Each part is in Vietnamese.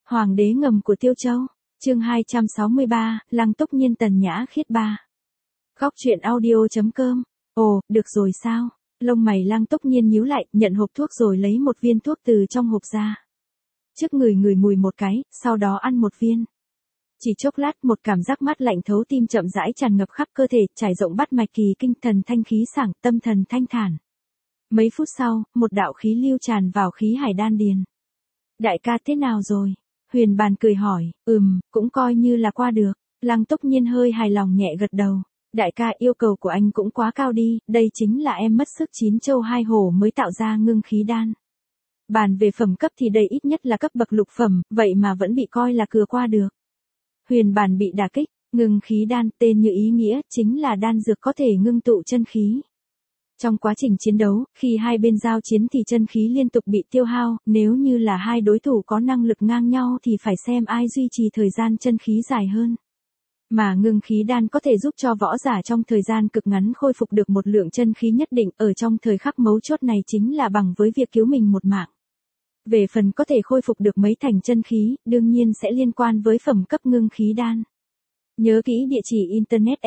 Hoàng đế ngầm của Tiêu Châu, chương 263, Lăng Túc Nhiên Tần Nhã Khiết 3. Góc truyện audio.com. Ồ, được rồi sao? Lông mày Lăng Túc Nhiên nhíu lại, nhận hộp thuốc rồi lấy một viên thuốc từ trong hộp ra. Trước người ngửi mùi một cái, sau đó ăn một viên. Chỉ chốc lát một cảm giác mát lạnh thấu tim chậm rãi tràn ngập khắp cơ thể, trải rộng bát mạch kỳ kinh, thần thanh khí sảng, tâm thần thanh thản. Mấy phút sau, một đạo khí lưu tràn vào khí hải đan điền. Đại ca thế nào rồi? Huyền Bàn cười hỏi, cũng coi như là qua được. Lăng Túc Nhiên hơi hài lòng nhẹ gật đầu. Đại ca, yêu cầu của anh cũng quá cao đi, đây chính là em mất sức 9 châu 2 hổ mới tạo ra ngưng khí đan. Bàn về phẩm cấp thì đây ít nhất là cấp bậc lục phẩm, vậy mà vẫn bị coi là cửa qua được. Huyền Bàn bị đả kích, ngưng khí đan tên như ý nghĩa, chính là đan dược có thể ngưng tụ chân khí. Trong quá trình chiến đấu, khi hai bên giao chiến thì chân khí liên tục bị tiêu hao, nếu như là hai đối thủ có năng lực ngang nhau thì phải xem ai duy trì thời gian chân khí dài hơn. Mà ngưng khí đan có thể giúp cho võ giả trong thời gian cực ngắn khôi phục được một lượng chân khí nhất định, ở trong thời khắc mấu chốt này chính là bằng với việc cứu mình một mạng. Về phần có thể khôi phục được mấy thành chân khí, đương nhiên sẽ liên quan với phẩm cấp ngưng khí đan. Nhớ kỹ địa chỉ internet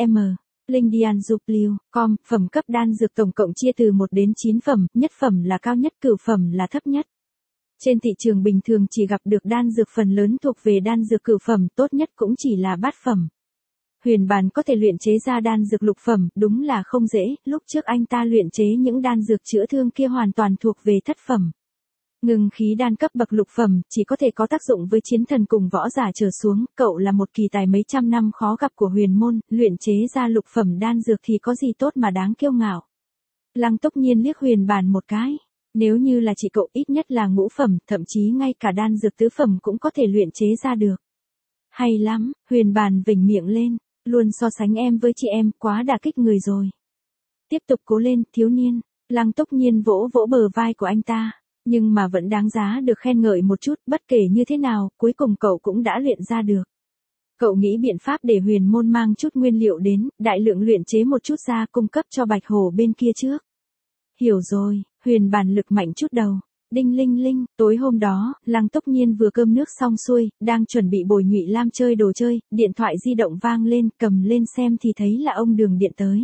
linhdianzupliu.com, phẩm cấp đan dược tổng cộng chia từ 1 đến 9 phẩm, nhất phẩm là cao nhất, cửu phẩm là thấp nhất. Trên thị trường bình thường chỉ gặp được đan dược phần lớn thuộc về đan dược cửu phẩm, tốt nhất cũng chỉ là bát phẩm. Huyền Bàn có thể luyện chế ra đan dược lục phẩm, đúng là không dễ, lúc trước anh ta luyện chế những đan dược chữa thương kia hoàn toàn thuộc về thất phẩm. Ngưng khí đan cấp bậc lục phẩm, chỉ có thể có tác dụng với chiến thần cùng võ giả trở xuống, cậu là một kỳ tài mấy trăm năm khó gặp của huyền môn, luyện chế ra lục phẩm đan dược thì có gì tốt mà đáng kiêu ngạo. Lăng Túc Nhiên liếc Huyền Bàn một cái, nếu như là chỉ cậu ít nhất là ngũ phẩm, thậm chí ngay cả đan dược tứ phẩm cũng có thể luyện chế ra được. Hay lắm, Huyền Bàn vểnh miệng lên, luôn so sánh em với chị em, quá đả kích người rồi. Tiếp tục cố lên, thiếu niên. Lăng Túc Nhiên vỗ vỗ bờ vai của anh ta. Nhưng mà vẫn đáng giá được khen ngợi một chút, bất kể như thế nào, cuối cùng cậu cũng đã luyện ra được. Cậu nghĩ biện pháp để huyền môn mang chút nguyên liệu đến, đại lượng luyện chế một chút ra cung cấp cho Bạch Hổ bên kia trước. Hiểu rồi, Huyền Bàn lực mạnh chút đầu. Đinh linh linh, tối hôm đó, Lăng Túc Nhiên vừa cơm nước xong xuôi, đang chuẩn bị bồi Nhụy Lam chơi đồ chơi, điện thoại di động vang lên, cầm lên xem thì thấy là ông Đường điện tới.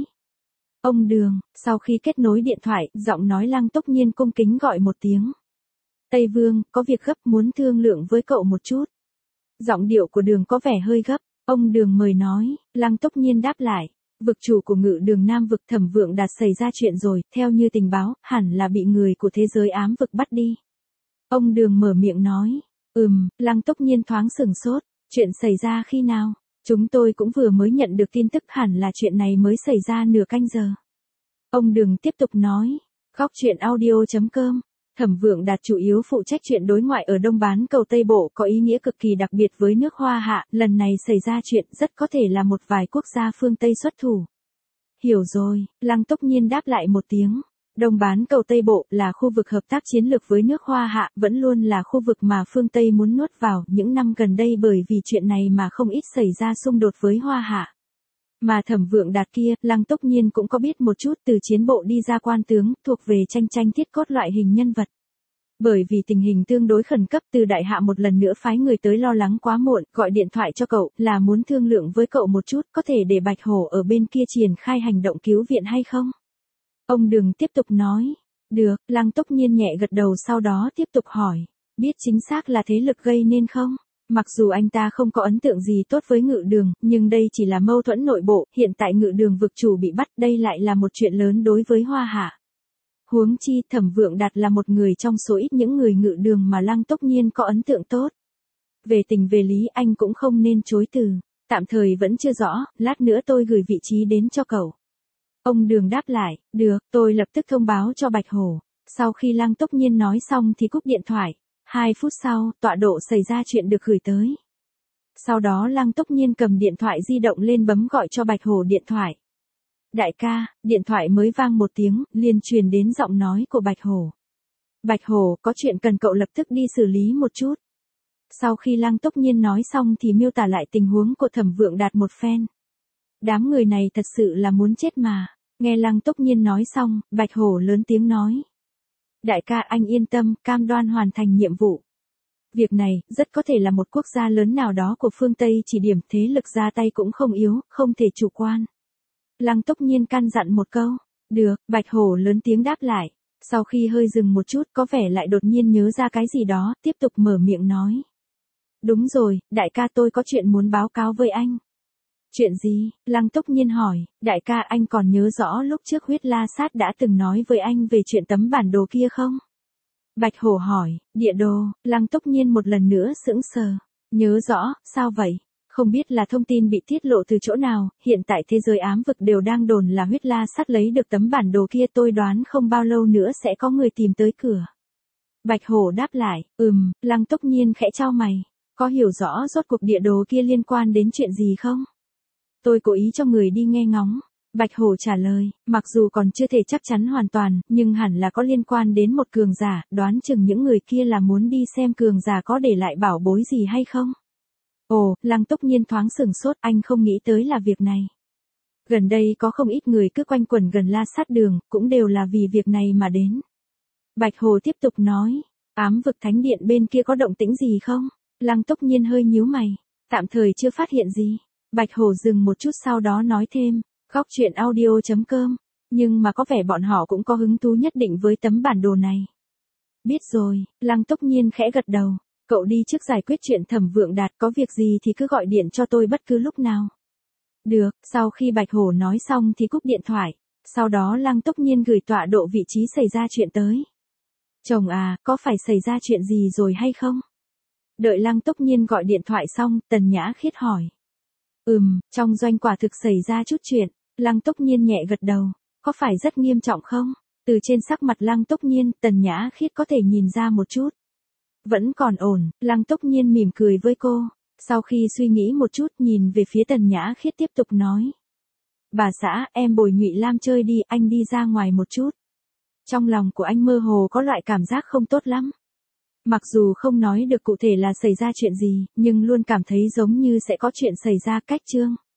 Ông Đường, sau khi kết nối điện thoại, giọng nói Lăng Túc Nhiên cung kính gọi một tiếng. Tây Vương, có việc gấp muốn thương lượng với cậu một chút. Giọng điệu của Đường có vẻ hơi gấp, ông Đường mời nói, Lăng Túc Nhiên đáp lại. Vực chủ của Ngự Đường Nam vực Thẩm Vượng Đạt xảy ra chuyện rồi, theo như tình báo, hẳn là bị người của thế giới ám vực bắt đi. Ông Đường mở miệng nói, Lăng Túc Nhiên thoáng sửng sốt, chuyện xảy ra khi nào? Chúng tôi cũng vừa mới nhận được tin tức, hẳn là chuyện này mới xảy ra nửa canh giờ. Ông Đường tiếp tục nói, góc truyện audio.com, Thẩm Vượng Đạt chủ yếu phụ trách chuyện đối ngoại ở Đông Bán Cầu Tây Bộ, có ý nghĩa cực kỳ đặc biệt với nước Hoa Hạ, lần này xảy ra chuyện rất có thể là một vài quốc gia phương Tây xuất thủ. Hiểu rồi, Lăng Túc Nhiên đáp lại một tiếng. Đông Bán Cầu Tây Bộ là khu vực hợp tác chiến lược với nước Hoa Hạ, vẫn luôn là khu vực mà phương Tây muốn nuốt vào những năm gần đây, bởi vì chuyện này mà không ít xảy ra xung đột với Hoa Hạ. Mà Thẩm Vượng Đạt kia, Lăng Túc Nhiên cũng có biết một chút, từ chiến bộ đi ra quan tướng, thuộc về tranh thiết cốt loại hình nhân vật. Bởi vì tình hình tương đối khẩn cấp, từ đại hạ một lần nữa phái người tới, lo lắng quá muộn, gọi điện thoại cho cậu, là muốn thương lượng với cậu một chút, có thể để Bạch Hổ ở bên kia triển khai hành động cứu viện hay không? Ông Đường tiếp tục nói, được, Lăng Túc Nhiên nhẹ gật đầu, sau đó tiếp tục hỏi, biết chính xác là thế lực gây nên không? Mặc dù anh ta không có ấn tượng gì tốt với Ngự Đường, nhưng đây chỉ là mâu thuẫn nội bộ, hiện tại Ngự Đường vực chủ bị bắt, đây lại là một chuyện lớn đối với Hoa Hạ. Huống chi, Thẩm Vượng Đạt là một người trong số ít những người Ngự Đường mà Lăng Túc Nhiên có ấn tượng tốt. Về tình về lý anh cũng không nên chối từ, tạm thời vẫn chưa rõ, lát nữa tôi gửi vị trí đến cho cậu. Ông Đường đáp lại, được, tôi lập tức thông báo cho Bạch Hổ. Sau khi Lăng Túc Nhiên nói xong thì cúp điện thoại. 2 phút sau, tọa độ xảy ra chuyện được gửi tới. Sau đó Lăng Túc Nhiên cầm điện thoại di động lên bấm gọi cho Bạch Hổ điện thoại. Đại ca, điện thoại mới vang một tiếng, liền truyền đến giọng nói của Bạch Hổ. Bạch Hổ, có chuyện cần cậu lập tức đi xử lý một chút. Sau khi Lăng Túc Nhiên nói xong thì miêu tả lại tình huống của Thẩm Vượng Đạt một phen. Đám người này thật sự là muốn chết mà. Nghe Lăng Túc Nhiên nói xong, Bạch Hổ lớn tiếng nói. Đại ca, anh yên tâm, cam đoan hoàn thành nhiệm vụ. Việc này, rất có thể là một quốc gia lớn nào đó của phương Tây chỉ điểm, thế lực ra tay cũng không yếu, không thể chủ quan. Lăng Túc Nhiên căn dặn một câu. Được, Bạch Hổ lớn tiếng đáp lại. Sau khi hơi dừng một chút có vẻ lại đột nhiên nhớ ra cái gì đó, tiếp tục mở miệng nói. Đúng rồi, đại ca tôi có chuyện muốn báo cáo với anh. Chuyện gì? Lăng Túc Nhiên hỏi, đại ca anh còn nhớ rõ lúc trước Huyết La Sát đã từng nói với anh về chuyện tấm bản đồ kia không? Bạch Hổ hỏi, địa đồ, Lăng Túc Nhiên một lần nữa sững sờ. Nhớ rõ, sao vậy? Không biết là thông tin bị tiết lộ từ chỗ nào, hiện tại thế giới ám vực đều đang đồn là Huyết La Sát lấy được tấm bản đồ kia, tôi đoán không bao lâu nữa sẽ có người tìm tới cửa. Bạch Hổ đáp lại, Lăng Túc Nhiên khẽ chau mày. Có hiểu rõ rốt cuộc địa đồ kia liên quan đến chuyện gì không? Tôi cố ý cho người đi nghe ngóng. Bạch Hổ trả lời, mặc dù còn chưa thể chắc chắn hoàn toàn, nhưng hẳn là có liên quan đến một cường giả, đoán chừng những người kia là muốn đi xem cường giả có để lại bảo bối gì hay không. Ồ, Lăng Túc Nhiên thoáng sửng sốt, anh không nghĩ tới là việc này. Gần đây có không ít người cứ quanh quẩn gần La Sát đường, cũng đều là vì việc này mà đến. Bạch Hồ tiếp tục nói, ám vực thánh điện bên kia có động tĩnh gì không? Lăng Túc Nhiên hơi nhíu mày, tạm thời chưa phát hiện gì. Bạch Hồ dừng một chút sau đó nói thêm, góc truyện audio.com, nhưng mà có vẻ bọn họ cũng có hứng thú nhất định với tấm bản đồ này. Biết rồi, Lăng Túc Nhiên khẽ gật đầu, cậu đi trước giải quyết chuyện Thẩm Vượng Đạt, có việc gì thì cứ gọi điện cho tôi bất cứ lúc nào. Được, sau khi Bạch Hổ nói xong thì cúp điện thoại, sau đó Lăng Túc Nhiên gửi tọa độ vị trí xảy ra chuyện tới. Chồng à, có phải xảy ra chuyện gì rồi hay không? Đợi Lăng Túc Nhiên gọi điện thoại xong, Tần Nhã Khiết hỏi. Trong doanh quả thực xảy ra chút chuyện. Lăng Túc Nhiên nhẹ gật đầu. Có phải rất nghiêm trọng không? Từ trên sắc mặt Lăng Túc Nhiên, Tần Nhã Khiết có thể nhìn ra một chút. Vẫn còn ổn, Lăng Túc Nhiên mỉm cười với cô. Sau khi suy nghĩ một chút nhìn về phía Tần Nhã Khiết tiếp tục nói. Bà xã, em bồi Nhụy Lam chơi đi, anh đi ra ngoài một chút. Trong lòng của anh mơ hồ có loại cảm giác không tốt lắm. Mặc dù không nói được cụ thể là xảy ra chuyện gì, nhưng luôn cảm thấy giống như sẽ có chuyện xảy ra. Cách chương